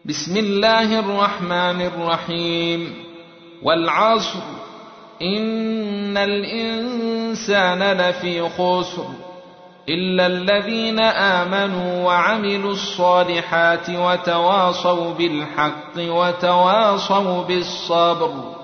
بسم الله الرحمن الرحيم. والعصر إن الإنسان لفي خسر إلا الذين آمنوا وعملوا الصالحات وتواصوا بالحق وتواصوا بالصبر.